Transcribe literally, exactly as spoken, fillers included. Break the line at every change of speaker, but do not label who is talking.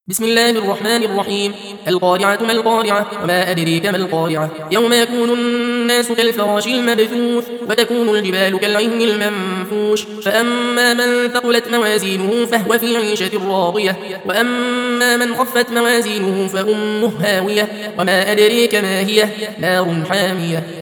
بسم الله الرحمن الرحيم. القارعة ما القارعة وما أدريك ما القارعة يوم يكون الناس كالفراش المبثوث وتكون الجبال كالعهن المنفوش فأما من ثقلت موازينه فهو في عيشة راضية وأما من خفت موازينه فأمه هاوية وما أدريك ما هي نار حامية